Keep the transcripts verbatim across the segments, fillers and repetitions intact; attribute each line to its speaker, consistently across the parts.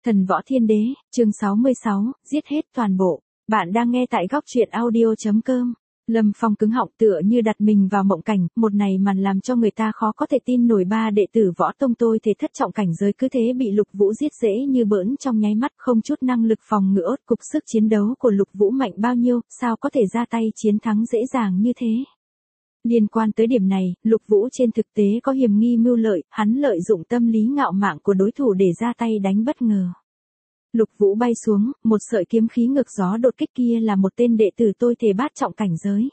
Speaker 1: Thần Võ Thiên Đế, chương sáu mươi sáu, giết hết toàn bộ. Bạn đang nghe tại góc truyện audio chấm com. Lâm Phong cứng họng tựa như đặt mình vào mộng cảnh, một này màn làm cho người ta khó có thể tin nổi. Ba đệ tử Võ Tông tôi thể thất trọng cảnh giới cứ thế bị Lục Vũ giết dễ như bỡn trong nháy mắt, không chút năng lực phòng ngự. Cục sức chiến đấu của Lục Vũ mạnh bao nhiêu, sao có thể ra tay chiến thắng dễ dàng như thế? Liên quan tới điểm này, Lục Vũ trên thực tế có hiểm nghi mưu lợi, hắn lợi dụng tâm lý ngạo mạn của đối thủ để ra tay đánh bất ngờ. Lục Vũ bay xuống, một sợi kiếm khí ngược gió đột kích kia là một tên đệ tử tôi thể bát trọng cảnh giới.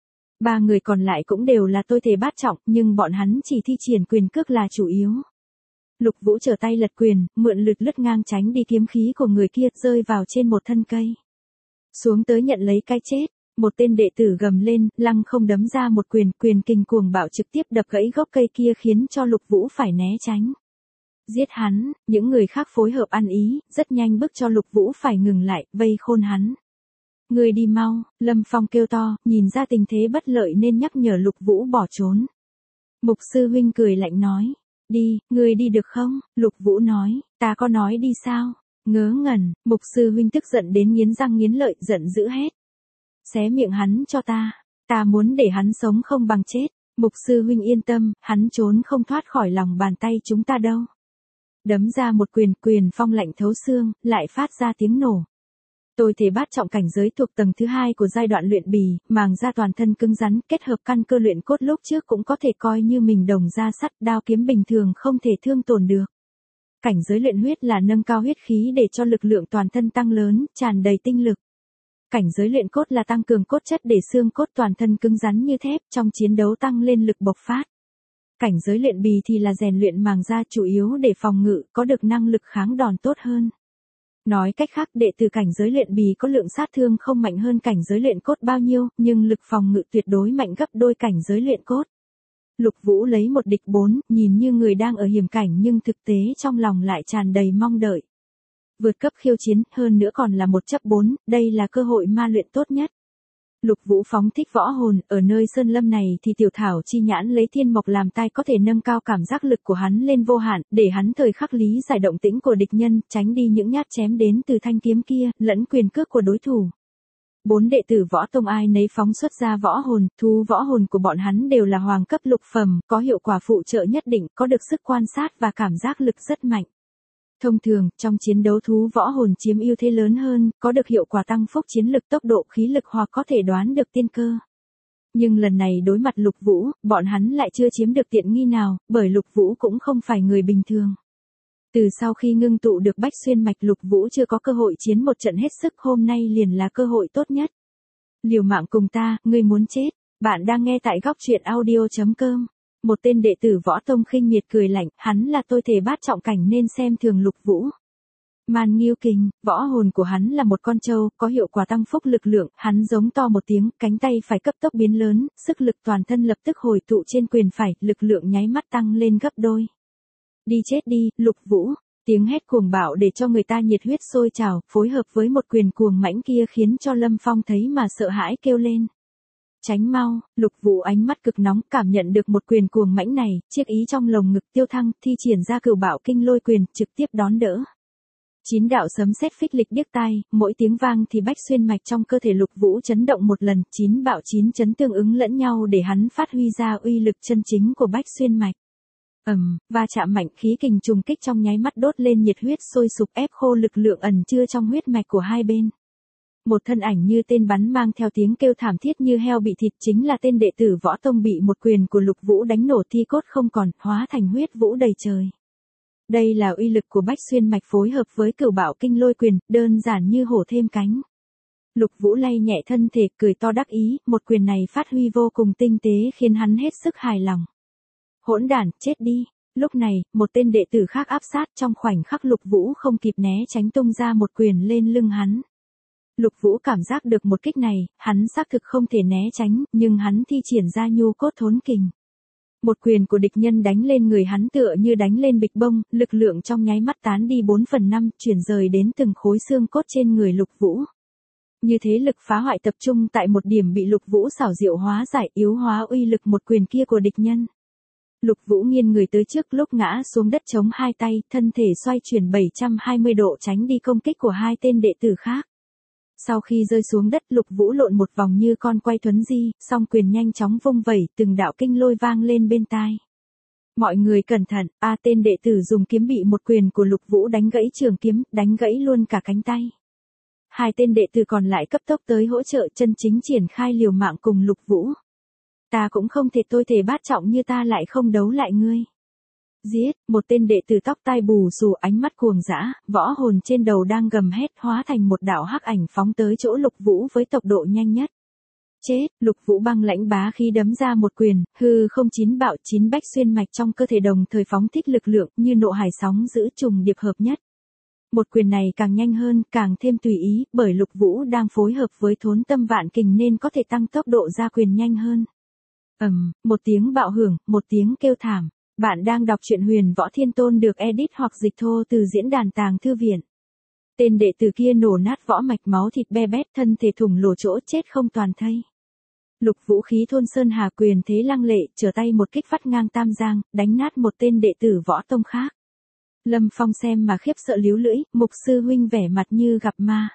Speaker 1: Ba người còn lại cũng đều là tôi thể bát trọng, nhưng bọn hắn chỉ thi triển quyền cước là chủ yếu. Lục Vũ trở tay lật quyền, mượn lực lướt ngang tránh đi kiếm khí của người kia, rơi vào trên một thân cây. Xuống tới nhận lấy cái chết. Một tên đệ tử gầm lên, lăng không đấm ra một quyền, quyền kình cuồng bạo trực tiếp đập gãy gốc cây kia khiến cho Lục Vũ phải né tránh. Giết hắn, những người khác phối hợp ăn ý, rất nhanh bức cho Lục Vũ phải ngừng lại, vây khôn hắn. Người đi mau, Lâm Phong kêu to, nhìn ra tình thế bất lợi nên nhắc nhở Lục Vũ bỏ trốn. Mục sư huynh cười lạnh nói, đi, người đi được không? Lục Vũ nói, ta có nói đi sao? Ngớ ngẩn, mục sư huynh tức giận đến nghiến răng nghiến lợi, giận dữ hét. Xé miệng hắn cho ta, ta muốn để hắn sống không bằng chết. Mục sư huynh yên tâm, hắn trốn không thoát khỏi lòng bàn tay chúng ta đâu. Đấm ra một quyền, quyền phong lạnh thấu xương, lại phát ra tiếng nổ. Tôi thể bát trọng cảnh giới thuộc tầng thứ hai của giai đoạn luyện bì, màng da toàn thân cứng rắn, kết hợp căn cơ luyện cốt lúc trước cũng có thể coi như mình đồng da sắt, đao kiếm bình thường không thể thương tổn được. Cảnh giới luyện huyết là nâng cao huyết khí để cho lực lượng toàn thân tăng lớn, tràn đầy tinh lực. Cảnh giới luyện cốt là tăng cường cốt chất để xương cốt toàn thân cứng rắn như thép, trong chiến đấu tăng lên lực bộc phát. Cảnh giới luyện bì thì là rèn luyện màng da chủ yếu để phòng ngự, có được năng lực kháng đòn tốt hơn. Nói cách khác, đệ tử cảnh giới luyện bì có lượng sát thương không mạnh hơn cảnh giới luyện cốt bao nhiêu, nhưng lực phòng ngự tuyệt đối mạnh gấp đôi cảnh giới luyện cốt. Lục Vũ lấy một địch bốn, nhìn như người đang ở hiểm cảnh nhưng thực tế trong lòng lại tràn đầy mong đợi. Vượt cấp khiêu chiến, hơn nữa còn là một chấp bốn, đây là cơ hội ma luyện tốt nhất. Lục Vũ phóng thích võ hồn, ở nơi sơn lâm này thì tiểu thảo chi nhãn lấy thiên mộc làm tai có thể nâng cao cảm giác lực của hắn lên vô hạn, để hắn thời khắc lý giải động tĩnh của địch nhân, tránh đi những nhát chém đến từ thanh kiếm kia, lẫn quyền cước của đối thủ. Bốn đệ tử Võ Tông ai nấy phóng xuất ra võ hồn, thú võ hồn của bọn hắn đều là hoàng cấp lục phẩm, có hiệu quả phụ trợ nhất định, có được sức quan sát và cảm giác lực rất mạnh. Thông thường, trong chiến đấu thú võ hồn chiếm ưu thế lớn hơn, có được hiệu quả tăng phúc chiến lực tốc độ khí lực hoặc có thể đoán được tiên cơ. Nhưng lần này đối mặt Lục Vũ, bọn hắn lại chưa chiếm được tiện nghi nào, bởi Lục Vũ cũng không phải người bình thường. Từ sau khi ngưng tụ được Bách Xuyên Mạch, Lục Vũ chưa có cơ hội chiến một trận hết sức, hôm nay liền là cơ hội tốt nhất. Liều mạng cùng ta, ngươi muốn chết. Bạn đang nghe tại góc truyện audio chấm com. Một tên đệ tử Võ Tông khinh miệt cười lạnh, hắn là tôi thể bát trọng cảnh nên xem thường Lục Vũ. Man Nghiêu Kình, võ hồn của hắn là một con trâu, có hiệu quả tăng phúc lực lượng, hắn giống to một tiếng, cánh tay phải cấp tốc biến lớn, sức lực toàn thân lập tức hồi tụ trên quyền phải, lực lượng nháy mắt tăng lên gấp đôi. Đi chết đi, Lục Vũ, tiếng hét cuồng bạo để cho người ta nhiệt huyết sôi trào, phối hợp với một quyền cuồng mãnh kia khiến cho Lâm Phong thấy mà sợ hãi kêu lên. Tránh mau, Lục Vũ ánh mắt cực nóng, cảm nhận được một quyền cuồng mãnh này, chiếc ý trong lồng ngực tiêu thăng, thi triển ra cửu bạo kinh lôi quyền, trực tiếp đón đỡ. Chín đạo sấm sét phích lịch điếc tai, mỗi tiếng vang thì Bách Xuyên Mạch trong cơ thể Lục Vũ chấn động một lần, chín bạo chín chấn tương ứng lẫn nhau để hắn phát huy ra uy lực chân chính của Bách Xuyên Mạch. Ầm, um, va chạm mạnh, khí kình trùng kích trong nháy mắt đốt lên nhiệt huyết sôi sục, ép khô lực lượng ẩn chứa trong huyết mạch của hai bên. Một thân ảnh như tên bắn mang theo tiếng kêu thảm thiết như heo bị thịt, chính là tên đệ tử Võ Tông bị một quyền của Lục Vũ đánh nổ thi cốt không còn, hóa thành huyết vũ đầy trời. Đây là uy lực của Bách Xuyên Mạch phối hợp với cửu bạo kinh lôi quyền, đơn giản như hổ thêm cánh. Lục Vũ lay nhẹ thân thể, cười to đắc ý, một quyền này phát huy vô cùng tinh tế khiến hắn hết sức hài lòng. Hỗn đản, chết đi. Lúc này, một tên đệ tử khác áp sát, trong khoảnh khắc Lục Vũ không kịp né tránh tung ra một quyền lên lưng hắn. Lục Vũ cảm giác được một kích này, hắn xác thực không thể né tránh, nhưng hắn thi triển ra nhu cốt thốn kình. Một quyền của địch nhân đánh lên người hắn tựa như đánh lên bịch bông, lực lượng trong nháy mắt tán đi bốn phần năm, chuyển rời đến từng khối xương cốt trên người Lục Vũ. Như thế lực phá hoại tập trung tại một điểm bị Lục Vũ xảo diệu hóa giải, yếu hóa uy lực một quyền kia của địch nhân. Lục Vũ nghiêng người tới trước, lúc ngã xuống đất chống hai tay, thân thể xoay chuyển bảy trăm hai mươi độ tránh đi công kích của hai tên đệ tử khác. Sau khi rơi xuống đất, Lục Vũ lộn một vòng như con quay thuấn di, song quyền nhanh chóng vung vẩy, từng đạo kinh lôi vang lên bên tai. Mọi người cẩn thận, a tên đệ tử dùng kiếm bị một quyền của Lục Vũ đánh gãy trường kiếm, đánh gãy luôn cả cánh tay. Hai tên đệ tử còn lại cấp tốc tới hỗ trợ, chân chính triển khai liều mạng cùng Lục Vũ. Ta cũng không thể tôi thể bát trọng như ta lại không đấu lại ngươi. Giết, một tên đệ tử tóc tai bù xù, ánh mắt cuồng dã, võ hồn trên đầu đang gầm hét, hóa thành một đạo hắc ảnh phóng tới chỗ Lục Vũ với tốc độ nhanh nhất. Chết, Lục Vũ băng lãnh bá khí đấm ra một quyền, hư không chín bạo chín bách xuyên mạch trong cơ thể đồng thời phóng thích lực lượng như nộ hải sóng giữ trùng điệp hợp nhất. Một quyền này càng nhanh hơn, càng thêm tùy ý, bởi Lục Vũ đang phối hợp với thốn tâm vạn kình nên có thể tăng tốc độ ra quyền nhanh hơn. Ầm, một tiếng bạo hưởng, một tiếng kêu thảm. Bạn đang đọc truyện Huyền Võ Thiên Tôn được edit hoặc dịch thô từ diễn đàn Tàng Thư Viện. Tên đệ tử kia nổ nát võ mạch, máu thịt be bét, thân thể thủng lỗ chỗ chết không toàn thây. Lục Vũ khí thôn sơn hà quyền thế lăng lệ, trở tay một kích vắt ngang tam giang, đánh nát một tên đệ tử võ tông khác. Lâm Phong xem mà khiếp sợ líu lưỡi, Mục sư huynh vẻ mặt như gặp ma.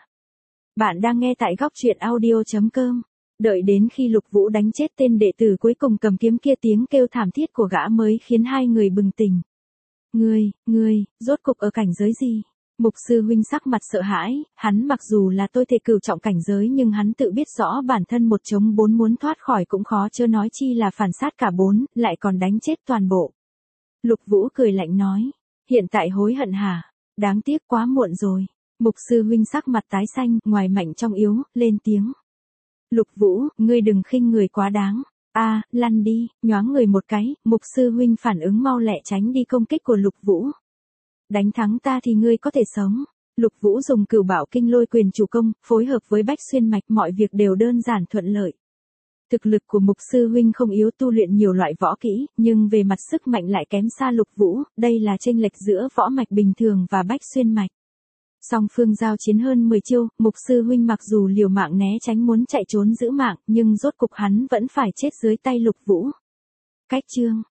Speaker 1: Bạn đang nghe tại góc truyện audio chấm com. Đợi đến khi Lục Vũ đánh chết tên đệ tử cuối cùng cầm kiếm kia, tiếng kêu thảm thiết của gã mới khiến hai người bừng tỉnh. Ngươi, ngươi, rốt cục ở cảnh giới gì? Mục sư huynh sắc mặt sợ hãi, hắn mặc dù là tôi thể cửu trọng cảnh giới nhưng hắn tự biết rõ bản thân một chống bốn muốn thoát khỏi cũng khó, chớ nói chi là phản sát cả bốn, lại còn đánh chết toàn bộ. Lục Vũ cười lạnh nói, hiện tại hối hận hả? Đáng tiếc quá muộn rồi. Mục sư huynh sắc mặt tái xanh, ngoài mạnh trong yếu, lên tiếng. Lục Vũ, ngươi đừng khinh người quá đáng. A, à, lăn đi, nhoáng người một cái, Mục sư huynh phản ứng mau lẹ tránh đi công kích của Lục Vũ. Đánh thắng ta thì ngươi có thể sống. Lục Vũ dùng cửu bảo kinh lôi quyền chủ công, phối hợp với bách xuyên mạch, mọi việc đều đơn giản thuận lợi. Thực lực của Mục sư huynh không yếu, tu luyện nhiều loại võ kỹ, nhưng về mặt sức mạnh lại kém xa Lục Vũ, đây là chênh lệch giữa võ mạch bình thường và bách xuyên mạch. Song phương giao chiến hơn mười chiêu, Mục sư huynh mặc dù liều mạng né tránh muốn chạy trốn giữ mạng, nhưng rốt cục hắn vẫn phải chết dưới tay Lục Vũ. Cách chương